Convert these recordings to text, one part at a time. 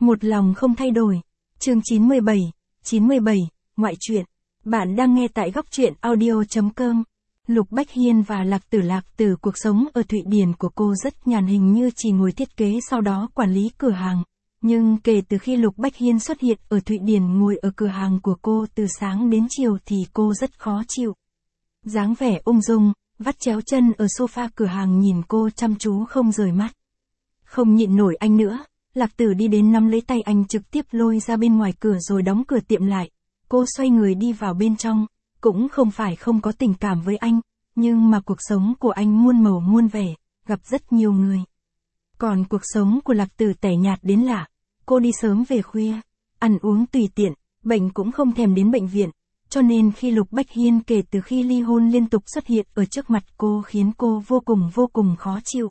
Một lòng không thay đổi. Chương 97, ngoại truyện. Bạn đang nghe tại góc truyện audio.com. Lục Bách Hiên và Lạc Tử cuộc sống ở Thụy Điển của cô rất nhàn, hình như chỉ ngồi thiết kế sau đó quản lý cửa hàng. Nhưng kể từ khi Lục Bách Hiên xuất hiện ở Thụy Điển ngồi ở cửa hàng của cô từ sáng đến chiều thì cô rất khó chịu. Dáng vẻ ung dung, vắt chéo chân ở sofa cửa hàng nhìn cô chăm chú không rời mắt. Không nhịn nổi anh nữa, Lạc Tử đi đến nắm lấy tay anh trực tiếp lôi ra bên ngoài cửa rồi đóng cửa tiệm lại. Cô xoay người đi vào bên trong, cũng không phải không có tình cảm với anh, nhưng mà cuộc sống của anh muôn màu muôn vẻ, gặp rất nhiều người. Còn cuộc sống của Lạc Tử tẻ nhạt đến lạ, cô đi sớm về khuya, ăn uống tùy tiện, bệnh cũng không thèm đến bệnh viện, cho nên khi Lục Bách Hiên kể từ khi ly hôn liên tục xuất hiện ở trước mặt cô khiến cô vô cùng khó chịu.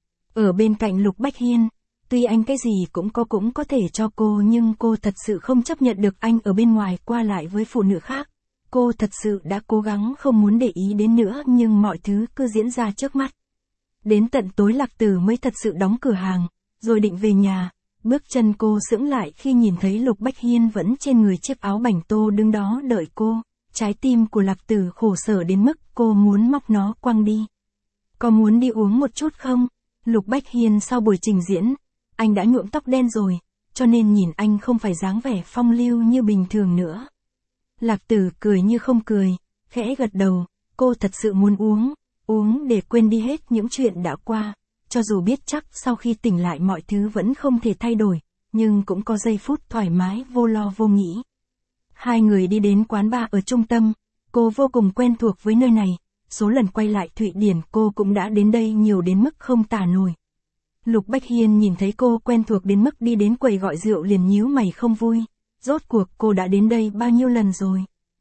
Ở bên cạnh Lục Bách Hiên, tuy anh cái gì cũng có thể cho cô nhưng cô thật sự không chấp nhận được anh ở bên ngoài qua lại với phụ nữ khác. Cô thật sự đã cố gắng không muốn để ý đến nữa nhưng mọi thứ cứ diễn ra trước mắt. Đến tận tối Lạc Tử mới thật sự đóng cửa hàng, rồi định về nhà. Bước chân cô sững lại khi nhìn thấy Lục Bách Hiên vẫn trên người chiếc áo bảnh tô đứng đó đợi cô. Trái tim của Lạc Tử khổ sở đến mức cô muốn móc nó quăng đi. Có muốn đi uống một chút không? Lục Bách Hiên sau buổi trình diễn, anh đã nhuộm tóc đen rồi, cho nên nhìn anh không phải dáng vẻ phong lưu như bình thường nữa. Lạc Tử cười như không cười, khẽ gật đầu, cô thật sự muốn uống để quên đi hết những chuyện đã qua, cho dù biết chắc sau khi tỉnh lại mọi thứ vẫn không thể thay đổi, nhưng cũng có giây phút thoải mái vô lo vô nghĩ. Hai người đi đến quán bar ở trung tâm, cô vô cùng quen thuộc với nơi này, số lần quay lại Thụy Điển cô cũng đã đến đây nhiều đến mức không tả nổi. Lục Bách Hiên nhìn thấy cô quen thuộc đến mức đi đến quầy gọi rượu liền nhíu mày không vui, rốt cuộc cô đã đến đây bao nhiêu lần rồi.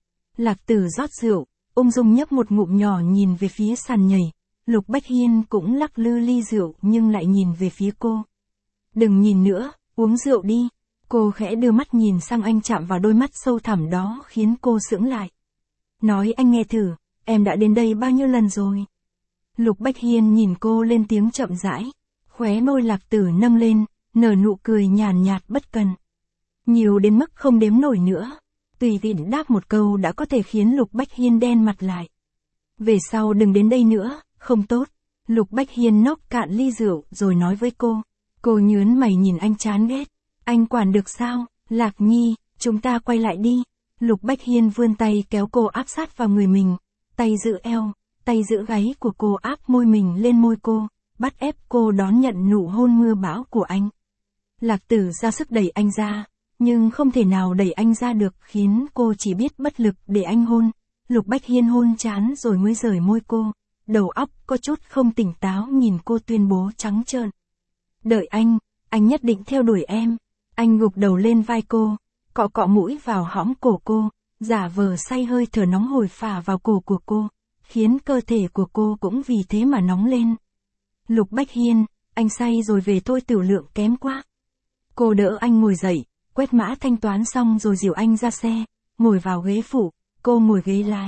Lạc Tử rót rượu, ung dung nhấp một ngụm nhỏ nhìn về phía sàn nhảy, Lục Bách Hiên cũng lắc lư ly rượu nhưng lại nhìn về phía cô. Đừng nhìn nữa, uống rượu đi. Cô khẽ đưa mắt nhìn sang anh, chạm vào đôi mắt sâu thẳm đó khiến cô sững lại. Nói anh nghe thử, em đã đến đây bao nhiêu lần rồi? Lục Bách Hiên nhìn cô lên tiếng chậm rãi, khóe môi Lạc Tử nâng lên, nở nụ cười nhàn nhạt bất cần. Nhiều đến mức không đếm nổi nữa. Tùy tiện đáp một câu đã có thể khiến Lục Bách Hiên đen mặt lại. Về sau đừng đến đây nữa, không tốt. Lục Bách Hiên nốc cạn ly rượu rồi nói với cô. Cô nhớn mày nhìn anh chán ghét. Anh quản được sao? Lạc Nhi, chúng ta quay lại đi. Lục Bách Hiên vươn tay kéo cô áp sát vào người mình. Tay giữ eo, tay giữ gáy của cô áp môi mình lên môi cô, bắt ép cô đón nhận nụ hôn mưa bão của anh. Lạc Tử ra sức đẩy anh ra, nhưng không thể nào đẩy anh ra được khiến cô chỉ biết bất lực để anh hôn. Lục Bách Hiên hôn chán rồi mới rời môi cô, đầu óc có chút không tỉnh táo nhìn cô tuyên bố trắng trợn. Đợi anh nhất định theo đuổi em. Anh gục đầu lên vai cô, cọ mũi vào hõm cổ cô, giả vờ say hơi thở nóng hổi phả vào cổ của cô, khiến cơ thể của cô cũng vì thế mà nóng lên. Lục Bách Hiên, anh say rồi về thôi, tiểu lượng kém quá. Cô đỡ anh ngồi dậy, quét mã thanh toán xong rồi dìu anh ra xe, ngồi vào ghế phụ, cô ngồi ghế lái.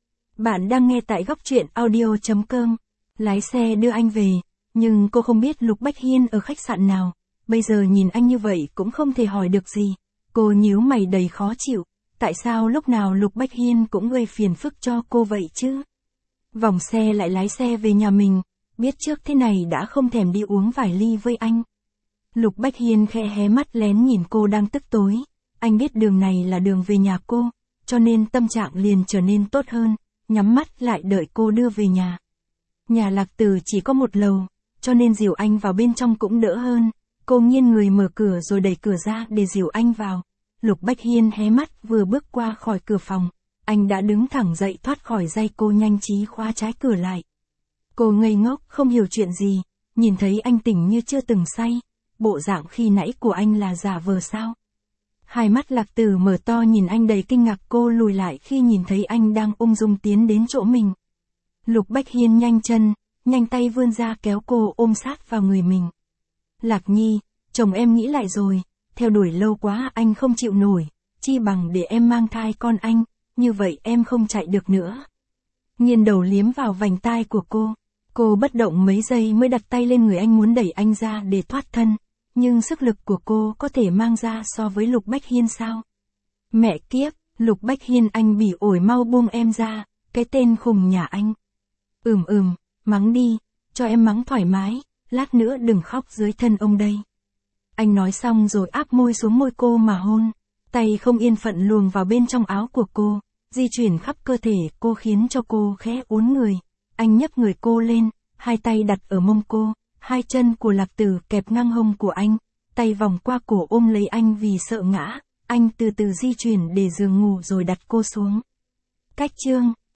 Bạn đang nghe tại góc truyện audio.com. Lái xe đưa anh về, nhưng cô không biết Lục Bách Hiên ở khách sạn nào, bây giờ nhìn anh như vậy cũng không thể hỏi được gì. Cô nhíu mày đầy khó chịu, tại sao lúc nào Lục Bách Hiên cũng gây phiền phức cho cô vậy chứ? Vòng xe lại lái xe về nhà mình, biết trước thế này đã không thèm đi uống vài ly với anh. Lục Bách Hiên khẽ hé mắt lén nhìn cô đang tức tối, anh biết đường này là đường về nhà cô, cho nên tâm trạng liền trở nên tốt hơn, nhắm mắt lại đợi cô đưa về nhà. Nhà Lạc Tử chỉ có một lầu, cho nên dìu anh vào bên trong cũng đỡ hơn. Cô nghiêng người mở cửa rồi đẩy cửa ra để dìu anh vào. Lục Bách Hiên hé mắt vừa bước qua khỏi cửa phòng, anh đã đứng thẳng dậy thoát khỏi dây cô, nhanh trí khóa trái cửa lại. Cô ngây ngốc không hiểu chuyện gì, nhìn thấy anh tỉnh như chưa từng say, bộ dạng khi nãy của anh là giả vờ sao? Hai mắt Lạc Tử mở to nhìn anh đầy kinh ngạc, cô lùi lại khi nhìn thấy anh đang ung dung tiến đến chỗ mình. Lục Bách Hiên nhanh chân, nhanh tay vươn ra kéo cô ôm sát vào người mình. Lạc Nhi, chồng em nghĩ lại rồi, theo đuổi lâu quá anh không chịu nổi, chi bằng để em mang thai con anh, như vậy em không chạy được nữa. Nghiêng đầu liếm vào vành tai của cô bất động mấy giây mới đặt tay lên người anh muốn đẩy anh ra để thoát thân, Nhưng sức lực của cô có thể mang ra so với Lục Bách Hiên sao? Mẹ kiếp, Lục Bách Hiên anh bỉ ổi mau buông em ra, cái tên khùng nhà anh. Mắng đi, cho em mắng thoải mái, lát nữa đừng khóc dưới thân ông đây. Anh nói xong rồi áp môi xuống môi cô mà hôn, tay không yên phận luồn vào bên trong áo của cô, di chuyển khắp cơ thể cô khiến cho cô khẽ uốn người. Anh nhấc người cô lên, hai tay đặt ở mông cô, hai chân của Lạc Tử kẹp ngang hông của anh, tay vòng qua cổ ôm lấy anh vì sợ ngã, anh từ từ di chuyển để giường ngủ rồi đặt cô xuống. Cách chương